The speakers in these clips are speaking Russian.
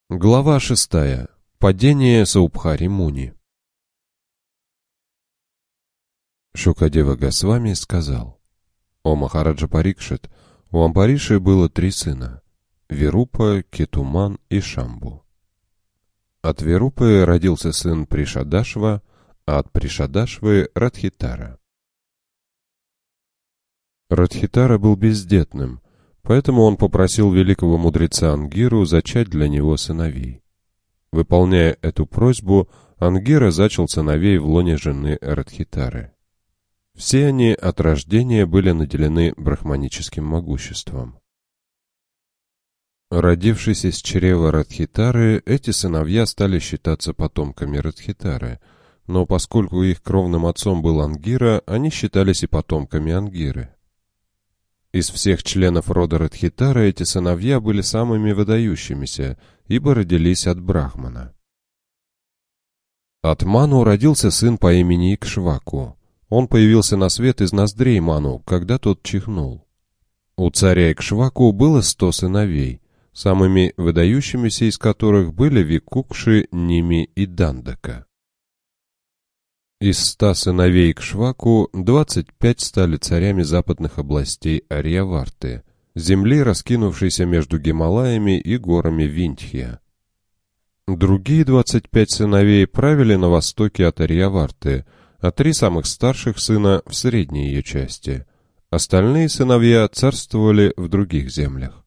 Глава 6. Падение Саубхари-Муни. Шукадева Госвами сказал: «О Махараджа Парикшит, у Амбариши было 3 сына — Вирупа, Кетуман и Шамбу. От Вирупы родился сын Пришадашва, а от Пришадашвы — Радхитара. Радхитара был бездетным, поэтому он попросил великого мудреца Ангиру зачать для него сыновей. Выполняя эту просьбу, Ангира зачал сыновей в лоне жены Радхитары. Все они от рождения были наделены брахманическим могуществом. Родившись из чрева Радхитары, эти сыновья стали считаться потомками Радхитары, но поскольку их кровным отцом был Ангира, они считались и потомками Ангиры. Из всех членов рода Радхитара эти сыновья были самыми выдающимися, ибо родились от Брахмана. От Ману родился сын по имени Икшваку. Он появился на свет из ноздрей Ману, когда тот чихнул. У царя Икшваку было 100 сыновей, самыми выдающимися из которых были Викукши, Ними и Дандака. Из 100 сыновей Икшваку 25 стали царями западных областей Арьяварты, земли, раскинувшейся между Гималаями и горами Виндхья. Другие 25 сыновей правили на востоке от Арьяварты, а 3 самых старших сына в средней ее части. Остальные сыновья царствовали в других землях.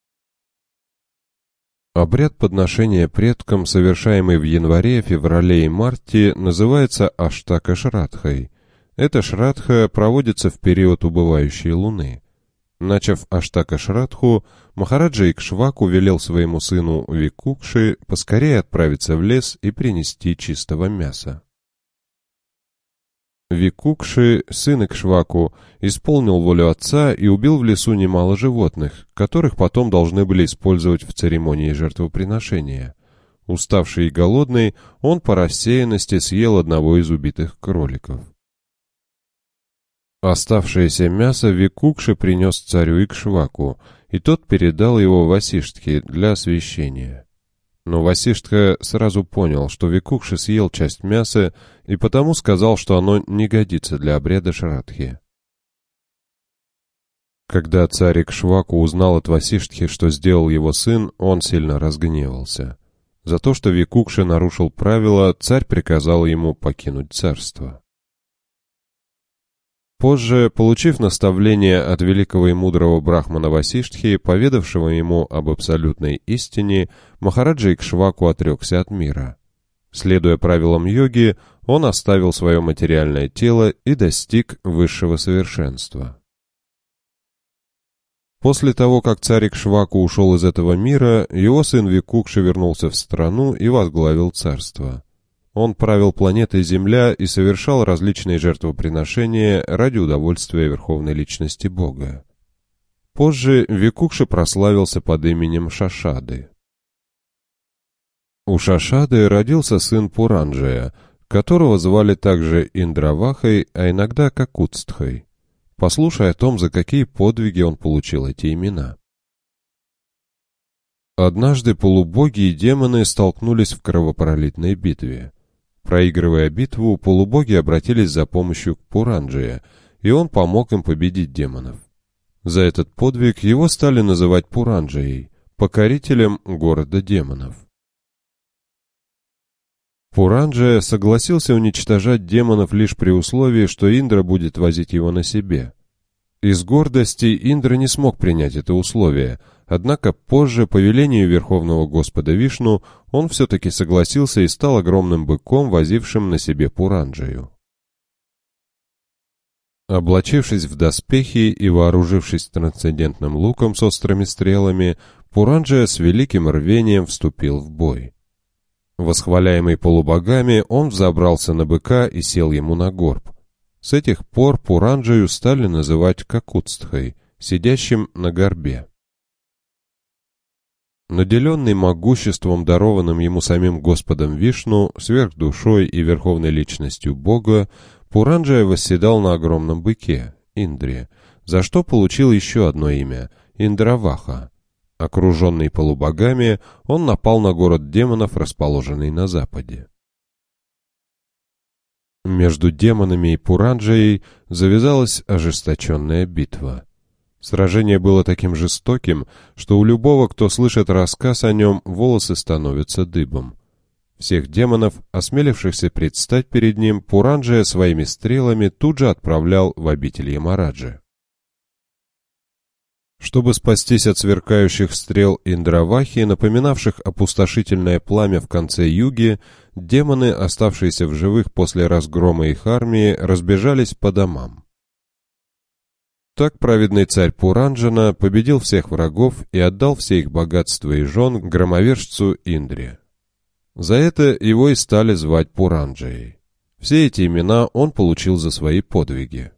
Обряд подношения предкам, совершаемый в январе, феврале и марте, называется Аштака-Шрадхой. Эта Шрадха проводится в период убывающей луны. Начав Аштака-Шрадху, Махараджа Икшваку велел своему сыну Викукши поскорее отправиться в лес и принести чистого мяса. Викукши, сын Икшваку, исполнил волю отца и убил в лесу немало животных, которых потом должны были использовать в церемонии жертвоприношения. Уставший и голодный, он по рассеянности съел одного из убитых кроликов. Оставшееся мясо Викукши принес царю Икшваку, и тот передал его Васиштхе для освящения. Но Васиштха сразу понял, что Викукши съел часть мяса, и потому сказал, что оно не годится для обряда Шрадхи. Когда царь Икшваку узнал от Васиштхи, что сделал его сын, он сильно разгневался. За то, что Викукши нарушил правила, царь приказал ему покинуть царство. Позже, получив наставление от великого и мудрого брахмана Васиштхи, поведавшего ему об абсолютной истине, Махараджа Икшваку отрекся от мира. Следуя правилам йоги, он оставил свое материальное тело и достиг высшего совершенства. После того, как царь Икшваку ушел из этого мира, его сын Викукши вернулся в страну и возглавил царство. Он правил планетой Земля и совершал различные жертвоприношения ради удовольствия Верховной Личности Бога. Позже Викукши прославился под именем Шашады. У Шашады родился сын Пуранджая, которого звали также Индравахой, а иногда Какутстхой. Послушай о том, за какие подвиги он получил эти имена. Однажды полубоги и демоны столкнулись в кровопролитной битве. Проигрывая битву, полубоги обратились за помощью к Пуранджае, и он помог им победить демонов. За этот подвиг его стали называть Пуранджаей, покорителем города демонов. Пуранджая согласился уничтожать демонов лишь при условии, что Индра будет возить его на себе. Из гордости Индра не смог принять это условие, однако позже, по велению Верховного Господа Вишну, он все-таки согласился и стал огромным быком, возившим на себе Пуранджаю. Облачившись в доспехи и вооружившись трансцендентным луком с острыми стрелами, Пуранджая с великим рвением вступил в бой. Восхваляемый полубогами, он взобрался на быка и сел ему на горб. С этих пор Пуранджаю стали называть Какутстхой, сидящим на горбе. Наделенный могуществом, дарованным ему самим Господом Вишну, сверхдушой и верховной личностью Бога, Пуранджая восседал на огромном быке, Индре, за что получил еще одно имя – Индраваха. Окруженный полубогами, он напал на город демонов, расположенный на западе. Между демонами и Пуранджей завязалась ожесточенная битва. Сражение было таким жестоким, что у любого, кто слышит рассказ о нем, волосы становятся дыбом. Всех демонов, осмелившихся предстать перед ним, Пуранджия своими стрелами тут же отправлял в обитель Ямараджи. Чтобы спастись от сверкающих стрел Индравахи, напоминавших опустошительное пламя в конце юги, демоны, оставшиеся в живых после разгрома их армии, разбежались по домам. Так праведный царь Пуранджана победил всех врагов и отдал все их богатства и жен громовержцу Индре. За это его и стали звать Пуранджией. Все эти имена он получил за свои подвиги.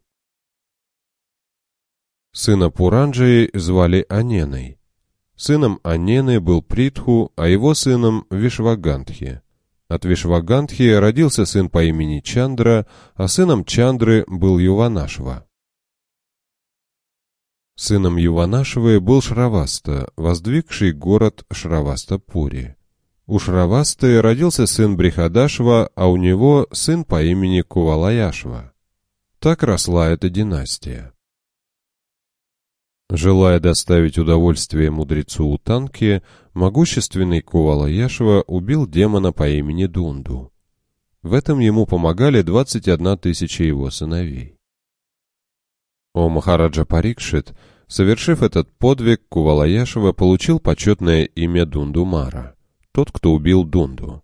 Сына Пуранджии звали Аненой. Сыном Анены был Притху, а его сыном Вишвагандхи. От Вишвагандхи родился сын по имени Чандра, а сыном Чандры был Юванашва. Сыном Юванашвы был Шраваста, воздвигший город Шравастапури. У Шравасты родился сын Брихадашва, а у него сын по имени Кувалаяшва. Так росла эта династия. Желая доставить удовольствие мудрецу Утанке, могущественный Кувалаяшва убил демона по имени Дунду. В этом ему помогали 21 тысяча его сыновей. О Махараджа Парикшит, совершив этот подвиг, Кувалаяшва получил почетное имя Дундумара, тот, кто убил Дунду.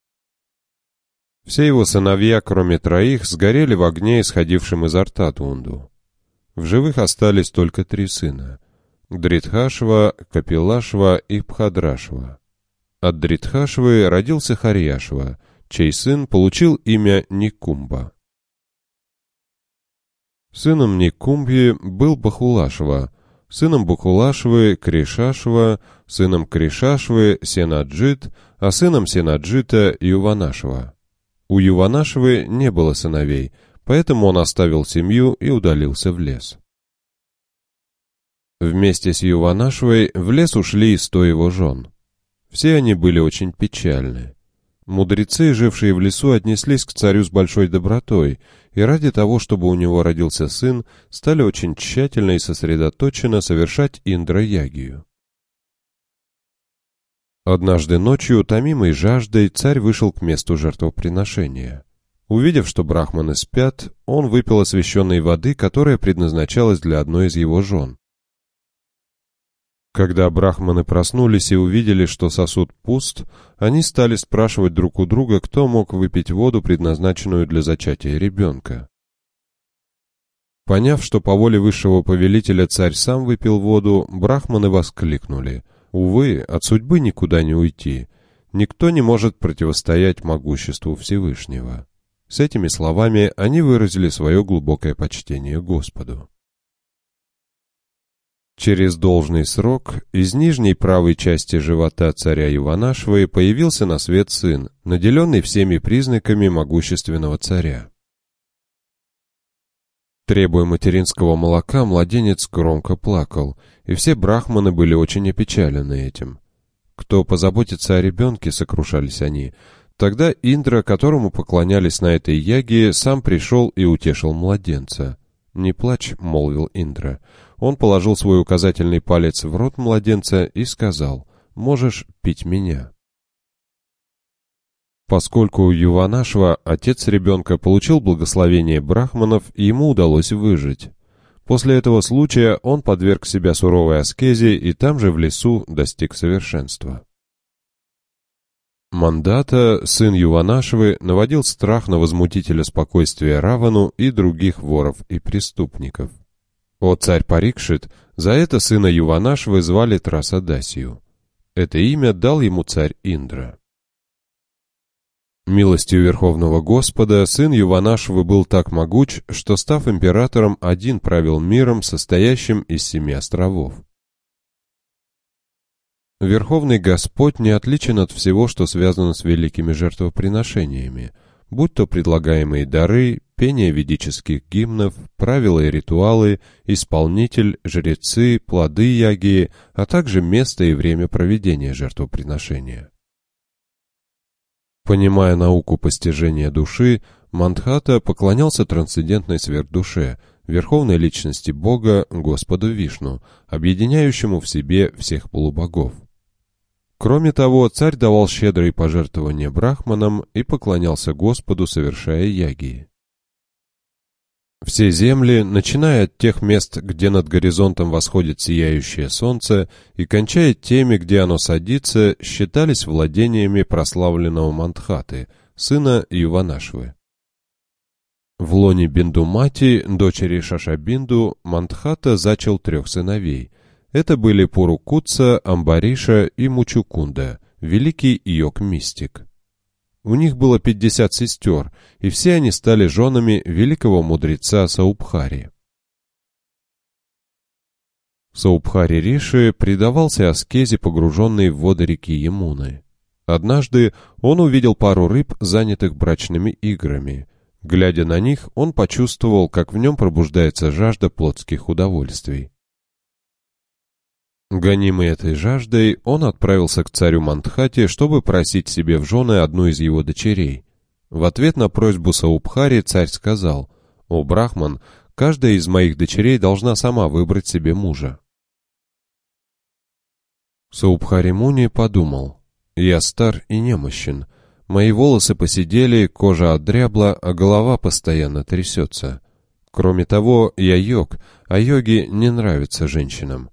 Все его сыновья, кроме 3, сгорели в огне, исходившем изо рта Дунду. В живых остались только 3 сына – Дритхашва, Капилашва и Пхадрашва. От Дритхашвы родился Харьяшва, чей сын получил имя Никумба. Сыном Никумбхи был Бахулашва, сыном Бахулашвы – Кришашва, сыном Кришашвы – Сенаджит, а сыном Сенаджита – Юванашва. У Юванашвы не было сыновей, поэтому он оставил семью и удалился в лес. Вместе с Юванашвой в лес ушли и 100 его жен. Все они были очень печальны. Мудрецы, жившие в лесу, отнеслись к царю с большой добротой, и ради того, чтобы у него родился сын, стали очень тщательно и сосредоточенно совершать Индра-ягию. Однажды ночью, томимый жаждой, царь вышел к месту жертвоприношения. Увидев, что брахманы спят, он выпил освященной воды, которая предназначалась для одной из его жен. Когда брахманы проснулись и увидели, что сосуд пуст, они стали спрашивать друг у друга, кто мог выпить воду, предназначенную для зачатия ребенка. Поняв, что по воле высшего повелителя царь сам выпил воду, брахманы воскликнули: «Увы, от судьбы никуда не уйти. Никто не может противостоять могуществу Всевышнего». С этими словами они выразили свое глубокое почтение Господу. Через должный срок из нижней правой части живота царя Юванашвы появился на свет сын, наделенный всеми признаками могущественного царя. Требуя материнского молока, младенец громко плакал, и все брахманы были очень опечалены этим. «Кто позаботится о ребенке?» — сокрушались они. Тогда Индра, которому поклонялись на этой яге, сам пришел и утешил младенца. «Не плачь», — молвил Индра. Он положил свой указательный палец в рот младенца и сказал: «Можешь пить меня». Поскольку Юванашва, отец ребенка, получил благословение брахманов, ему удалось выжить. После этого случая он подверг себя суровой аскезе и там же в лесу достиг совершенства. Мандата, сын Юванашвы, наводил страх на возмутителя спокойствия Равану и других воров и преступников. О царь Парикшит, за это сына Юванашвы звали Трасадасию. Это имя дал ему царь Индра. Милостью Верховного Господа сын Юванашвы был так могуч, что, став императором, один правил миром, состоящим из 7 островов. Верховный Господь не отличен от всего, что связано с великими жертвоприношениями. будь то предлагаемые дары, пение ведических гимнов, правила и ритуалы, исполнитель, жрецы, плоды ягии, а также место и время проведения жертвоприношения. Понимая науку постижения души, Мандхата поклонялся трансцендентной сверхдуше, верховной личности Бога, Господу Вишну, объединяющему в себе всех полубогов. Кроме того, царь давал щедрые пожертвования брахманам и поклонялся Господу, совершая ягии. Все земли, начиная от тех мест, где над горизонтом восходит сияющее солнце, и кончая теми, где оно садится, считались владениями прославленного Мандхаты, сына Юванашвы. В лоне Биндумати, дочери Шашабинду, Мандхата зачал 3 сыновей. Это были Пурукутса, Амбариша и Мучукунда, великий йог-мистик. У них было 50 сестер, и все они стали женами великого мудреца Саубхари. Саубхари Риши предавался аскезе, погруженной в воды реки Ямуны. Однажды он увидел пару рыб, занятых брачными играми. Глядя на них, он почувствовал, как в нем пробуждается жажда плотских удовольствий. Гонимый этой жаждой, он отправился к царю Мандхате, чтобы просить себе в жены одну из его дочерей. В ответ на просьбу Саубхари царь сказал: «О, Брахман, каждая из моих дочерей должна сама выбрать себе мужа». Саубхари Муни подумал: «Я стар и немощен, мои волосы поседели, кожа отдрябла, а голова постоянно трясется. Кроме того, я йог, а йоги не нравятся женщинам.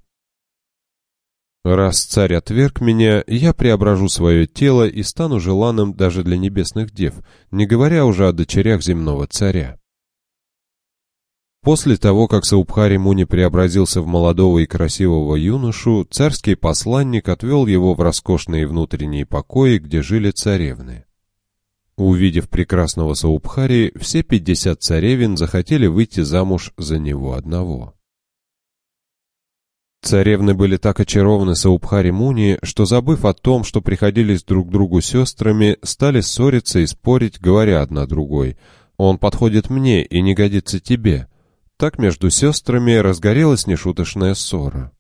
Раз царь отверг меня, я преображу свое тело и стану желанным даже для небесных дев, не говоря уже о дочерях земного царя». После того, как Саубхари Муни преобразился в молодого и красивого юношу, царский посланник отвел его в роскошные внутренние покои, где жили царевны. Увидев прекрасного Саубхари, все 50 царевин захотели выйти замуж за него одного. Царевны были так очарованы Саубхари Муни, что, забыв о том, что приходились друг другу сестрами, стали ссориться и спорить, говоря одна другой: «Он подходит мне и не годится тебе». Так между сестрами разгорелась нешуточная ссора.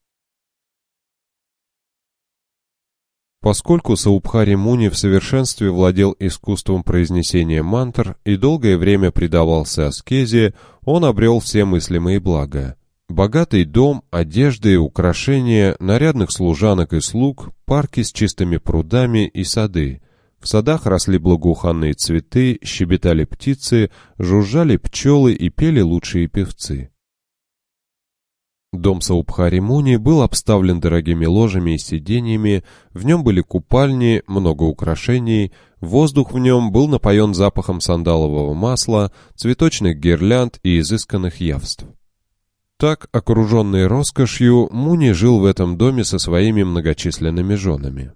Поскольку Саубхари Муни в совершенстве владел искусством произнесения мантр и долгое время предавался аскезе, он обрел все мыслимые блага. Богатый дом, одежды, украшения, нарядных служанок и слуг, парки с чистыми прудами и сады. В садах росли благоуханные цветы, щебетали птицы, жужжали пчелы и пели лучшие певцы. Дом Саубхари Муни был обставлен дорогими ложами и сиденьями, в нем были купальни, много украшений, воздух в нем был напоен запахом сандалового масла, цветочных гирлянд и изысканных явств. Так, окруженный роскошью, Муни жил в этом доме со своими многочисленными женами.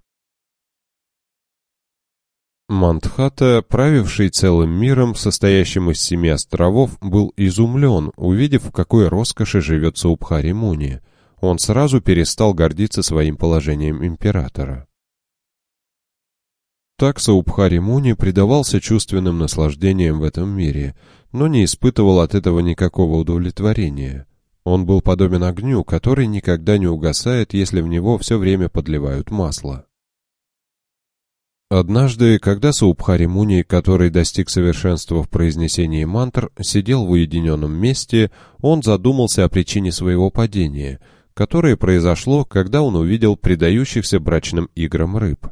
Мандхата, правивший целым миром, состоящим из 7 островов, был изумлен, увидев, в какой роскоши живет Саубхари Муни. Он сразу перестал гордиться своим положением императора. Так Саубхари Муни предавался чувственным наслаждениям в этом мире, но не испытывал от этого никакого удовлетворения. Он был подобен огню, который никогда не угасает, если в него все время подливают масло. Однажды, когда Саубхари Муни, который достиг совершенства в произнесении мантр, сидел в уединенном месте, он задумался о причине своего падения, которое произошло, когда он увидел предающихся брачным играм рыб.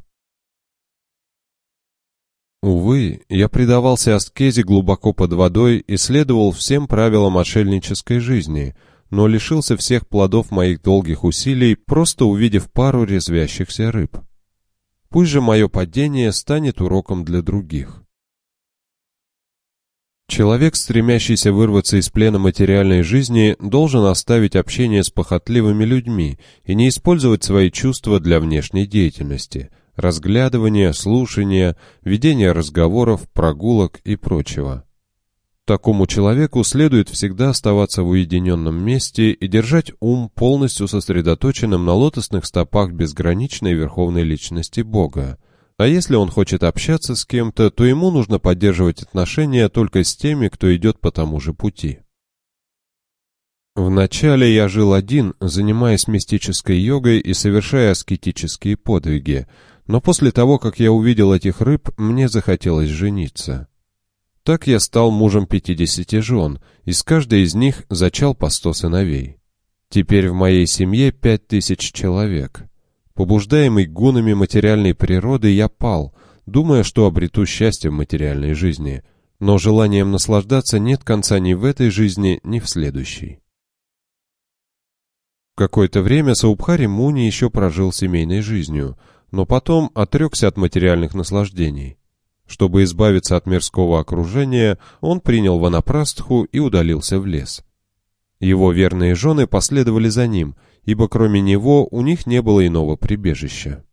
«Увы, я предавался аскезе глубоко под водой и следовал всем правилам отшельнической жизни, но лишился всех плодов моих долгих усилий, просто увидев пару резвящихся рыб. Пусть же мое падение станет уроком для других». Человек, стремящийся вырваться из плена материальной жизни, должен оставить общение с похотливыми людьми и не использовать свои чувства для внешней деятельности, разглядывания, слушания, ведения разговоров, прогулок и прочего. Такому человеку следует всегда оставаться в уединенном месте и держать ум полностью сосредоточенным на лотосных стопах безграничной верховной личности Бога, А если он хочет общаться с кем-то, то ему нужно поддерживать отношения только с теми, кто идет по тому же пути. Вначале я жил один, занимаясь мистической йогой и совершая аскетические подвиги, но после того, как я увидел этих рыб, мне захотелось жениться. Так я стал мужем 50 жен, и с каждой из них зачал по 100 сыновей. Теперь в моей семье 5000 человек. Побуждаемый гунами материальной природы, я пал, думая, что обрету счастье в материальной жизни, но желанием наслаждаться нет конца ни в этой жизни, ни в следующей. Какое-то время Саубхари Муни еще прожил семейной жизнью, но потом отрекся от материальных наслаждений. Чтобы избавиться от мирского окружения, он принял ванапрастху и удалился в лес. Его верные жены последовали за ним, ибо кроме него у них не было иного прибежища.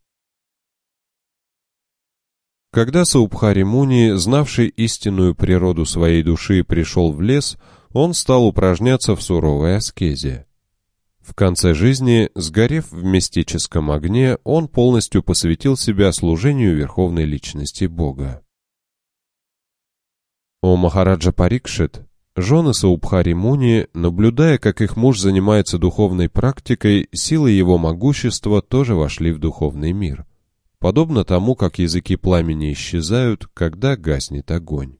Когда Саубхари Муни, знавший истинную природу своей души, пришел в лес, он стал упражняться в суровой аскезе. В конце жизни, сгорев в мистическом огне, он полностью посвятил себя служению Верховной Личности Бога. О Махараджа Парикшит, жены Саубхари Муни, наблюдая, как их муж занимается духовной практикой, силы его могущества тоже вошли в духовный мир, подобно тому, как языки пламени исчезают, когда гаснет огонь.